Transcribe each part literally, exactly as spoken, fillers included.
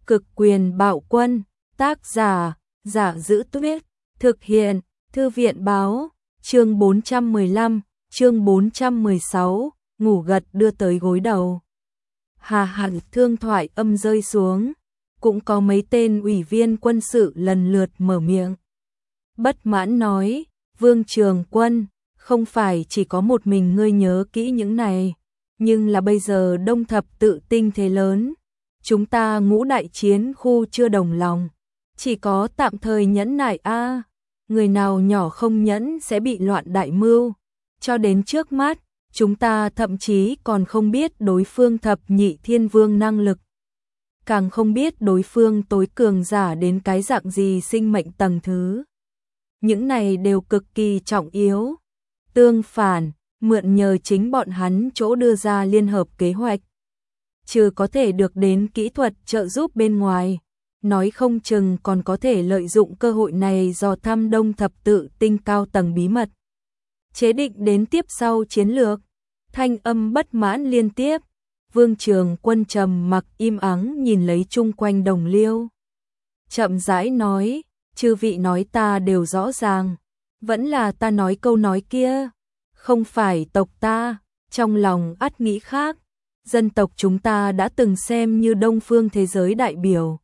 Cực quyền bạo quân, tác giả, Giả Giữ Tuyết, thực hiện, Thư viện báo, chương bốn trăm mười lăm, chương bốn trăm mười sáu, ngủ gật đưa tới gối đầu. Hà hẳn thương thoại âm rơi xuống, cũng có mấy tên ủy viên quân sự lần lượt mở miệng. Bất mãn nói, Vương Trường Quân, không phải chỉ có một mình ngươi nhớ kỹ những này, nhưng là bây giờ Đông Thập Tự Tinh thế lớn, chúng ta Ngũ Đại Chiến khu chưa đồng lòng, chỉ có tạm thời nhẫn nại a, người nào nhỏ không nhẫn sẽ bị loạn đại mưu, cho đến trước mắt, chúng ta thậm chí còn không biết đối phương thập nhị thiên vương năng lực, càng không biết đối phương tối cường giả đến cái dạng gì sinh mệnh tầng thứ. Những này đều cực kỳ trọng yếu. Tương phản, mượn nhờ chính bọn hắn chỗ đưa ra liên hợp kế hoạch, trừ có thể được đến kỹ thuật trợ giúp bên ngoài, nói không chừng còn có thể lợi dụng cơ hội này dò thăm Đông Thập Tự Tinh cao tầng bí mật. Chế định đến tiếp sau chiến lược, thanh âm bất mãn liên tiếp, Vương Trường Quân trầm mặc im ắng nhìn lấy chung quanh đồng liêu. Chậm rãi nói, chư vị nói ta đều rõ ràng, vẫn là ta nói câu nói kia, không phải tộc ta, trong lòng ắt nghĩ khác, dân tộc chúng ta đã từng xem như đông phương thế giới đại biểu.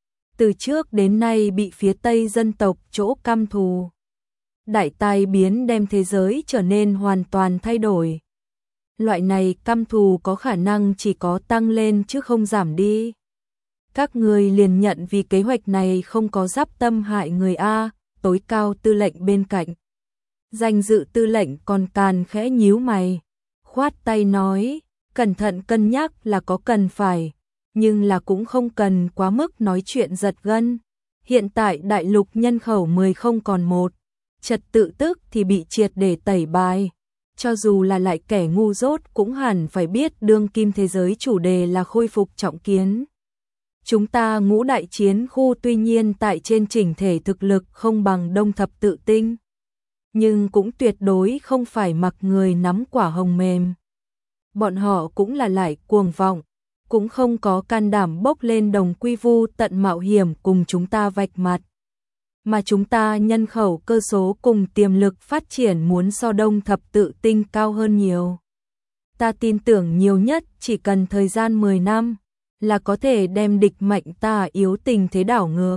Từ trước đến nay bị phía Tây dân tộc chỗ căm thù. Đại tai biến đem thế giới trở nên hoàn toàn thay đổi. Loại này căm thù có khả năng chỉ có tăng lên chứ không giảm đi. Các người liền nhận vì kế hoạch này không có giáp tâm hại người A, tối cao tư lệnh bên cạnh. Danh dự tư lệnh còn càn khẽ nhíu mày, khoát tay nói, cẩn thận cân nhắc là có cần phải, nhưng là cũng không cần quá mức nói chuyện giật gân. Hiện tại đại lục nhân khẩu mười không còn một, trật tự tức thì bị triệt để tẩy bài. Cho dù là lại kẻ ngu dốt cũng hẳn phải biết đương kim thế giới chủ đề là khôi phục trọng kiến. Chúng ta Ngũ Đại Chiến khu tuy nhiên tại trên chỉnh thể thực lực không bằng Đông Thập Tự Tinh, nhưng cũng tuyệt đối không phải mặc người nắm quả hồng mềm. Bọn họ cũng là lại cuồng vọng, cũng không có can đảm bốc lên đồng quy vu tận mạo hiểm cùng chúng ta vạch mặt. Mà chúng ta nhân khẩu cơ số cùng tiềm lực phát triển muốn so Đông Thập Tự Tinh cao hơn nhiều. Ta tin tưởng nhiều nhất chỉ cần thời gian mười năm, là có thể đem địch mạnh ta yếu tình thế đảo ngược.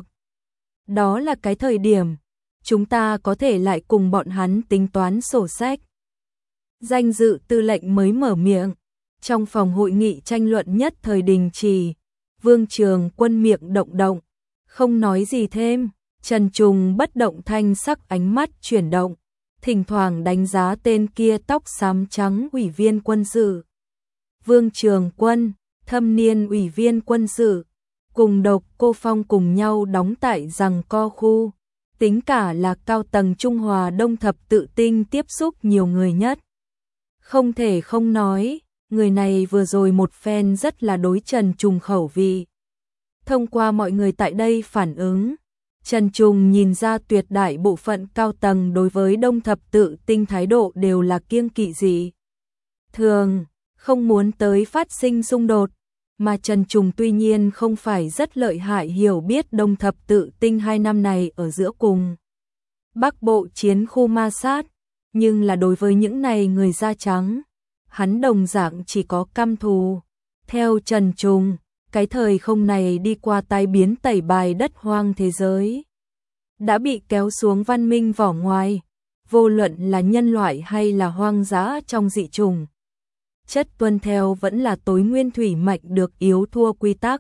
Đó là cái thời điểm, chúng ta có thể lại cùng bọn hắn tính toán sổ sách. Danh dự tư lệnh mới mở miệng, trong phòng hội nghị tranh luận nhất thời đình chỉ, Vương Trường Quân miệng động động, không nói gì thêm, Trần Trùng bất động thanh sắc ánh mắt chuyển động, thỉnh thoảng đánh giá tên kia tóc xám trắng ủy viên quân sự. Vương Trường Quân, thâm niên ủy viên quân sự, cùng Độc Cô Phong cùng nhau đóng tại Giằng Co khu, tính cả là cao tầng Trung Hòa Đông Thập Tự Tinh tiếp xúc nhiều người nhất. Không thể không nói, người này vừa rồi một phen rất là đối Trần Trùng khẩu vị. Thông qua mọi người tại đây phản ứng, Trần Trùng nhìn ra tuyệt đại bộ phận cao tầng đối với Đông Thập Tự Tinh thái độ đều là kiêng kỵ gì. Thường, không muốn tới phát sinh xung đột, mà Trần Trùng tuy nhiên không phải rất lợi hại hiểu biết Đông Thập Tự Tinh hai năm này ở giữa cùng Bắc Bộ chiến khu ma sát, nhưng là đối với những này người da trắng, hắn đồng dạng chỉ có căm thù. Theo Trần Trùng, cái thời không này đi qua tai biến tẩy bài đất hoang thế giới, đã bị kéo xuống văn minh vỏ ngoài, vô luận là nhân loại hay là hoang dã trong dị chủng. Chất tuân theo vẫn là tối nguyên thủy mạnh được yếu thua quy tắc.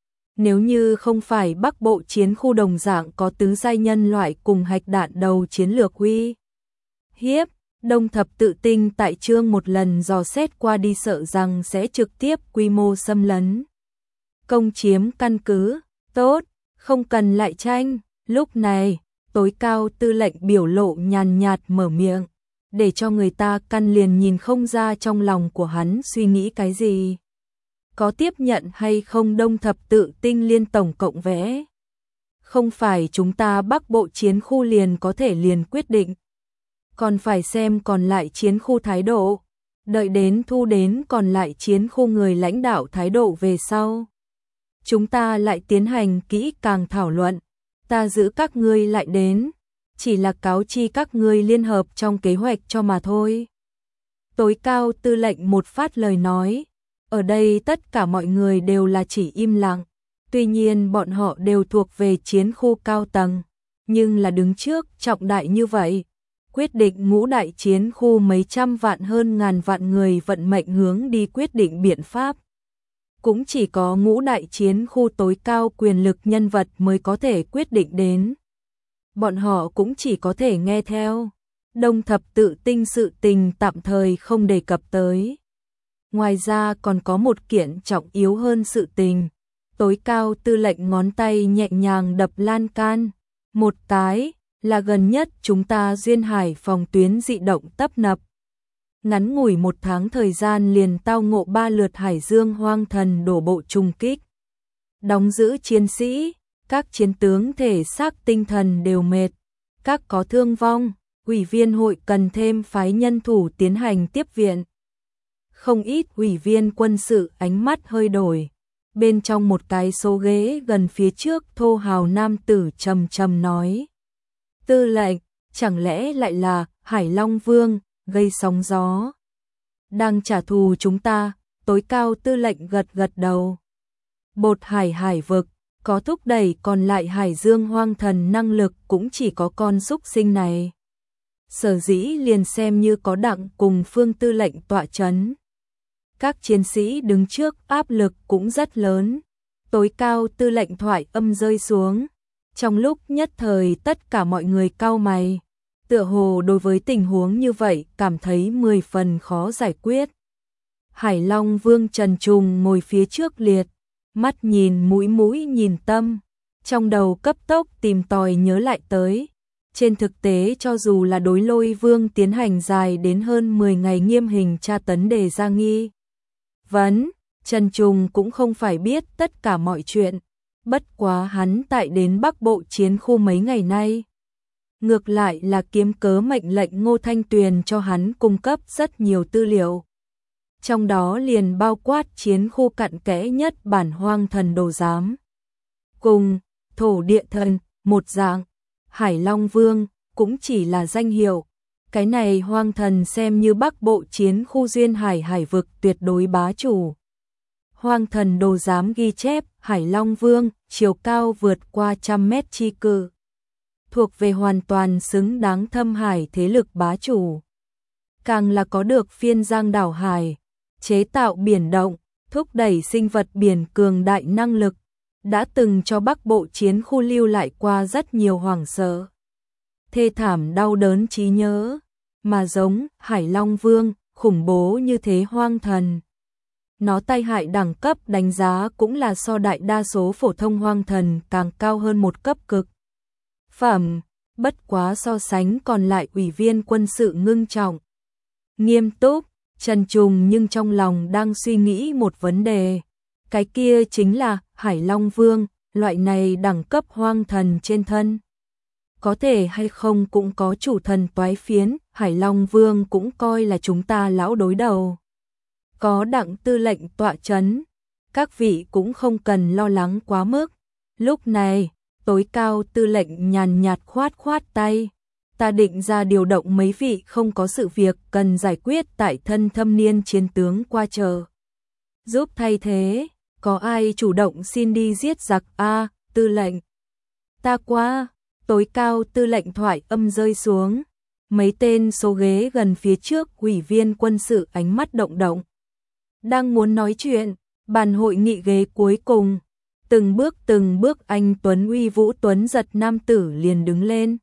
Nếu như không phải Bắc Bộ chiến khu đồng dạng có tứ giai nhân loại cùng hạch đạn đầu chiến lược uy hiếp, Đông Thập Tự Tinh tại chương một lần dò xét qua đi sợ rằng sẽ trực tiếp quy mô xâm lấn. Công chiếm căn cứ, tốt, không cần lại tranh. Lúc này, tối cao tư lệnh biểu lộ nhàn nhạt mở miệng, để cho người ta căn liền nhìn không ra trong lòng của hắn suy nghĩ cái gì. Có tiếp nhận hay không Đông Thập Tự Tinh liên tổng cộng vẽ? Không phải chúng ta Bắc Bộ chiến khu liền có thể liền quyết định. Còn phải xem còn lại chiến khu thái độ. Đợi đến thu đến còn lại chiến khu người lãnh đạo thái độ về sau. chúng ta lại tiến hành kỹ càng thảo luận, ta giữ các ngươi lại đến, chỉ là cáo chi các ngươi liên hợp trong kế hoạch cho mà thôi. Tối cao tư lệnh một phát lời nói, ở đây tất cả mọi người đều là chỉ im lặng, tuy nhiên bọn họ đều thuộc về chiến khu cao tầng, nhưng là đứng trước trọng đại như vậy, quyết định ngũ đại chiến khu mấy trăm vạn hơn ngàn vạn người vận mệnh hướng đi quyết định biện pháp. Cũng chỉ có ngũ đại chiến khu tối cao quyền lực nhân vật mới có thể quyết định đến. Bọn họ cũng chỉ có thể nghe theo. Đông thập tự tinh sự tình tạm thời không đề cập tới. Ngoài ra còn có một kiện trọng yếu hơn sự tình. Tối cao tư lệnh ngón tay nhẹ nhàng đập lan can. Một cái là gần nhất chúng ta duyên hải phòng tuyến dị động tấp nập. Ngắn ngủi một tháng thời gian liền tao ngộ ba lượt hải dương hoang thần đổ bộ trùng kích. Đóng giữ chiến sĩ, các chiến tướng thể xác tinh thần đều mệt, các có thương vong, ủy viên hội cần thêm phái nhân thủ tiến hành tiếp viện. Không ít ủy viên quân sự ánh mắt hơi đổi, bên trong một cái số ghế gần phía trước thô hào nam tử trầm trầm nói. Tư lệnh, chẳng lẽ lại là Hải Long Vương, gây sóng gió. Đang trả thù chúng ta, tối cao tư lệnh gật gật đầu. Bột hải hải vực, có thúc đẩy còn lại hải dương hoang thần năng lực cũng chỉ có con xúc sinh này. Sở dĩ liền xem như có đặng cùng phương tư lệnh tọa chấn. Các chiến sĩ đứng trước áp lực cũng rất lớn. Tối cao tư lệnh thoại âm rơi xuống. Trong lúc nhất thời tất cả mọi người cau mày. Tựa hồ đối với tình huống như vậy cảm thấy mười phần khó giải quyết. Hải Long Vương Trần Trùng ngồi phía trước liệt, mắt nhìn mũi mũi nhìn tâm, trong đầu cấp tốc tìm tòi nhớ lại tới. Trên thực tế cho dù là đối Lôi Vương tiến hành dài đến hơn mười ngày nghiêm hình tra tấn đề ra nghi vấn, Trần Trùng cũng không phải biết tất cả mọi chuyện, bất quá hắn tại đến Bắc Bộ chiến khu mấy ngày nay. Ngược lại là kiếm cớ mệnh lệnh Ngô Thanh Tuyền cho hắn cung cấp rất nhiều tư liệu. Trong đó liền bao quát chiến khu cặn kẽ nhất bản hoang thần đồ giám. Cùng, thổ địa thần, một dạng, Hải Long Vương, cũng chỉ là danh hiệu. Cái này hoang thần xem như Bắc Bộ chiến khu duyên hải hải vực tuyệt đối bá chủ. Hoang thần đồ giám ghi chép, Hải Long Vương, chiều cao vượt qua trăm mét chi cự. Thuộc về hoàn toàn xứng đáng thâm hải thế lực bá chủ. Càng là có được phiên giang đảo hải, chế tạo biển động, thúc đẩy sinh vật biển cường đại năng lực, đã từng cho Bắc Bộ chiến khu lưu lại qua rất nhiều hoảng sợ. Thê thảm đau đớn trí nhớ, mà giống Hải Long Vương, khủng bố như thế hoang thần. Nó tai hại đẳng cấp đánh giá cũng là so đại đa số phổ thông hoang thần càng cao hơn một cấp cực. Phẩm, bất quá so sánh còn lại ủy viên quân sự ngưng trọng. Nghiêm túc, Trần Trùng nhưng trong lòng đang suy nghĩ một vấn đề. Cái kia chính là Hải Long Vương, loại này đẳng cấp hoang thần trên thân. Có thể hay không cũng có chủ thần toái phiến, Hải Long Vương cũng coi là chúng ta lão đối đầu. Có đặng tư lệnh tọa chấn, các vị cũng không cần lo lắng quá mức. Lúc này, tối cao tư lệnh nhàn nhạt khoát khoát tay. Ta định ra điều động mấy vị không có sự việc cần giải quyết tại thân thâm niên chiến tướng qua chờ. Giúp thay thế, có ai chủ động xin đi giết giặc a, tư lệnh. Ta qua, tối cao tư lệnh thoại âm rơi xuống. Mấy tên số ghế gần phía trước ủy viên quân sự ánh mắt động động. Đang muốn nói chuyện, bàn hội nghị ghế cuối cùng. Từng bước từng bước anh Tuấn uy vũ tuấn giật nam tử liền đứng lên.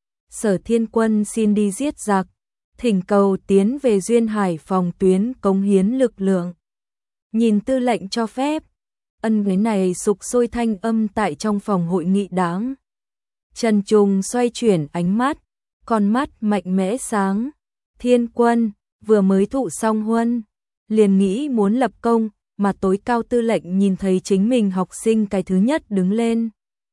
Sở Thiên Quân xin đi giết giặc, thỉnh cầu tiến về duyên hải phòng tuyến cống hiến lực lượng. Nhìn tư lệnh cho phép, ân ghế này sục sôi thanh âm tại trong phòng hội nghị đáng. Trần Trùng xoay chuyển ánh mắt, con mắt mạnh mẽ sáng. Thiên Quân, vừa mới thụ xong huân, liền nghĩ muốn lập công, mà tối cao tư lệnh nhìn thấy chính mình học sinh cái thứ nhất đứng lên.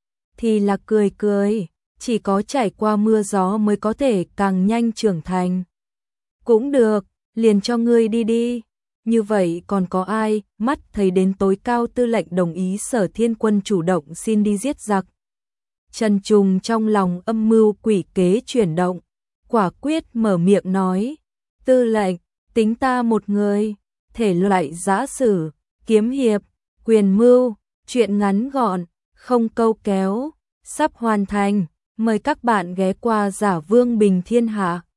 Thì là cười cười, chỉ có trải qua mưa gió mới có thể càng nhanh trưởng thành. Cũng được, liền cho ngươi đi đi. như vậy còn có ai, mắt thấy đến tối cao tư lệnh đồng ý Sở Thiên Quân chủ động xin đi giết giặc. Trần Trùng trong lòng âm mưu quỷ kế chuyển động, quả quyết mở miệng nói, tư lệnh, tính ta một người, thể loại giã sử, kiếm hiệp, quyền mưu, chuyện ngắn gọn, không câu kéo, sắp hoàn thành, mời các bạn ghé qua Giả Vương Bình Thiên Hạ.